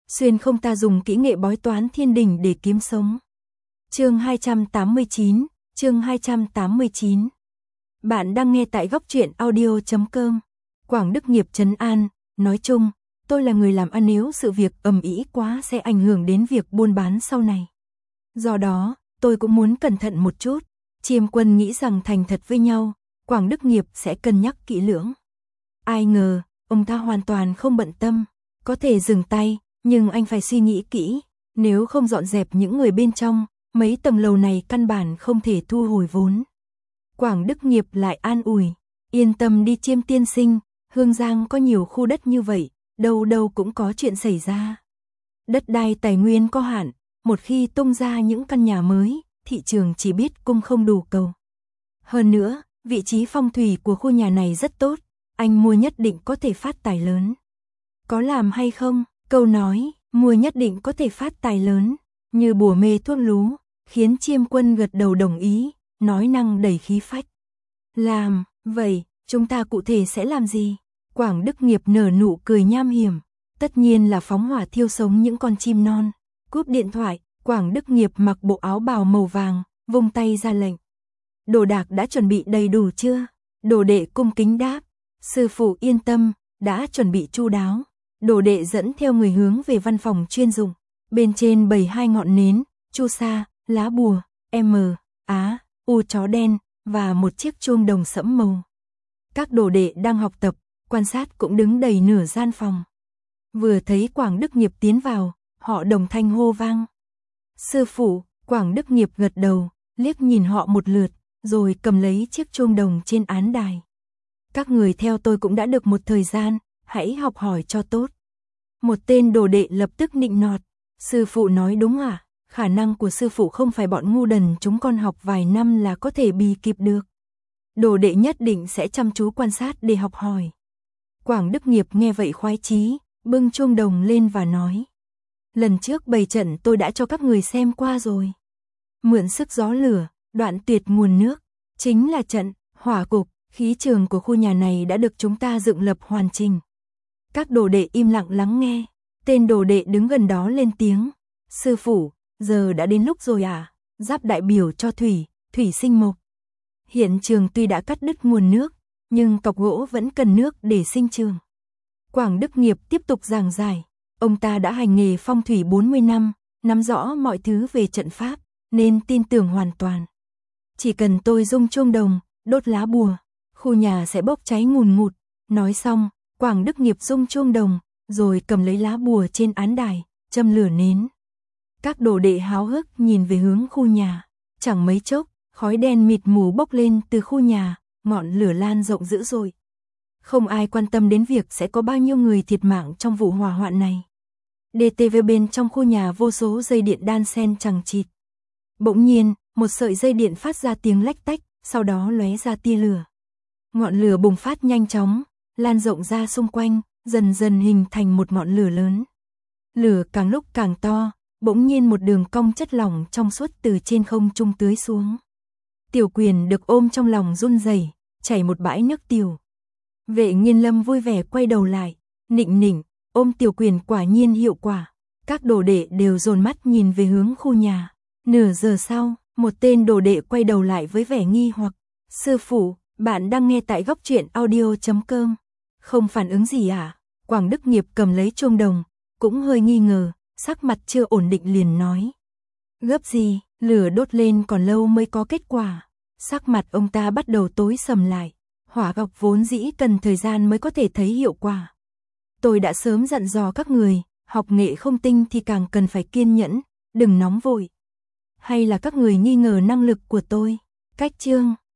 xuyên không ta dùng kỹ nghệ bói toán thiên đình để kiếm sống. Chương 289, chương 289. Bạn đang nghe tại góc truyện audio.com. Quảng Đức Nghiệp trấn an, nói chung, tôi là người làm ăn, nếu sự việc ầm ĩ quá sẽ ảnh hưởng đến việc buôn bán sau này. Do đó, tôi cũng muốn cẩn thận một chút. Chiêm Quân nghĩ rằng thành thật với nhau, Quảng Đức Nghiệp sẽ cân nhắc kỹ lưỡng. Ai ngờ, ông ta hoàn toàn không bận tâm, có thể dừng tay, nhưng anh phải suy nghĩ kỹ, nếu không dọn dẹp những người bên trong, mấy tầng lầu này căn bản không thể thu hồi vốn. Quảng Đức Nghiệp lại an ủi, yên tâm đi Chiêm tiên sinh, Hương Giang có nhiều khu đất như vậy, đâu đâu cũng có chuyện xảy ra. Đất đai tài nguyên có hạn, một khi tung ra những căn nhà mới, thị trường chỉ biết cung không đủ cầu. Hơn nữa, vị trí phong thủy của khu nhà này rất tốt, anh mua nhất định có thể phát tài lớn. Có làm hay không? Câu nói, mua nhất định có thể phát tài lớn, như bùa mê thuốc lú, khiến Chiêm Quân gật đầu đồng ý, nói năng đầy khí phách. Làm, vậy, chúng ta cụ thể sẽ làm gì? Quảng Đức Nghiệp nở nụ cười nham hiểm, tất nhiên là phóng hỏa thiêu sống những con chim non. Cúp điện thoại, Quảng Đức Nghiệp mặc bộ áo bào màu vàng, vung tay ra lệnh. Đồ đạc đã chuẩn bị đầy đủ chưa? Đồ đệ cung kính đáp, sư phụ yên tâm, đã chuẩn bị chu đáo. Đồ đệ dẫn theo người hướng về văn phòng chuyên dụng, bên trên bày 2 ngọn nến, chu sa, lá bùa, M, Á, U chó đen, và một chiếc chuông đồng sẫm màu. Các đồ đệ đang học tập, quan sát cũng đứng đầy nửa gian phòng. Vừa thấy Quảng Đức Nghiệp tiến vào, họ đồng thanh hô vang. Sư phụ, Quảng Đức Nghiệp gật đầu, liếc nhìn họ một lượt, rồi cầm lấy chiếc chuông đồng trên án đài. Các người theo tôi cũng đã được một thời gian, hãy học hỏi cho tốt. Một tên đồ đệ lập tức nịnh nọt, sư phụ nói đúng à, khả năng của sư phụ không phải bọn ngu đần chúng con học vài năm là có thể bì kịp được. Đồ đệ nhất định sẽ chăm chú quan sát để học hỏi. Quảng Đức Nghiệp nghe vậy khoái chí, bưng chuông đồng lên và nói. Lần trước bày trận tôi đã cho các người xem qua rồi. Mượn sức gió lửa, đoạn tuyệt nguồn nước, chính là trận, hỏa cục, khí trường của khu nhà này đã được chúng ta dựng lập hoàn chỉnh. Các đồ đệ im lặng lắng nghe, tên đồ đệ đứng gần đó lên tiếng. Sư phụ, giờ đã đến lúc rồi à, giáp đại biểu cho thủy, thủy sinh mộc. Hiện trường tuy đã cắt đứt nguồn nước, nhưng cọc gỗ vẫn cần nước để sinh trường. Quảng Đức Nghiệp tiếp tục giảng giải, ông ta đã hành nghề phong thủy 40 năm, nắm rõ mọi thứ về trận pháp, nên tin tưởng hoàn toàn. Chỉ cần tôi rung chuông đồng, đốt lá bùa, khu nhà sẽ bốc cháy ngùn ngụt. Nói xong, Quảng Đức Nghiệp rung chuông đồng, rồi cầm lấy lá bùa trên án đài, châm lửa nến. Các đồ đệ háo hức nhìn về hướng khu nhà, chẳng mấy chốc, khói đen mịt mù bốc lên từ khu nhà, ngọn lửa lan rộng dữ dội. Không ai quan tâm đến việc sẽ có bao nhiêu người thiệt mạng trong vụ hỏa hoạn này. DTV bên trong khu nhà vô số dây điện đan xen chằng chịt. Bỗng nhiên, một sợi dây điện phát ra tiếng lách tách, sau đó lóe ra tia lửa. Ngọn lửa bùng phát nhanh chóng, lan rộng ra xung quanh, dần dần hình thành một ngọn lửa lớn. Lửa càng lúc càng to, bỗng nhiên một đường cong chất lỏng trong suốt từ trên không trung tưới xuống. Tiểu Quyền được ôm trong lòng run rẩy, chảy một bãi nước tiểu. Vệ Nghiên Lâm vui vẻ quay đầu lại, nịnh nịnh, ôm Tiểu Quyền quả nhiên hiệu quả. Các đồ đệ đều dồn mắt nhìn về hướng khu nhà. Nửa giờ sau, một tên đồ đệ quay đầu lại với vẻ nghi hoặc. Sư phụ, bạn đang nghe tại góc truyện audio.com. Không phản ứng gì à? Quảng Đức Nghiệp cầm lấy chuông đồng, cũng hơi nghi ngờ, sắc mặt chưa ổn định liền nói. Gấp gì, lửa đốt lên còn lâu mới có kết quả. Sắc mặt ông ta bắt đầu tối sầm lại. Hỏa gọc vốn dĩ cần thời gian mới có thể thấy hiệu quả. Tôi đã sớm dặn dò các người, học nghệ không tinh thì càng cần phải kiên nhẫn, đừng nóng vội. Hay là các người nghi ngờ năng lực của tôi? Cách chương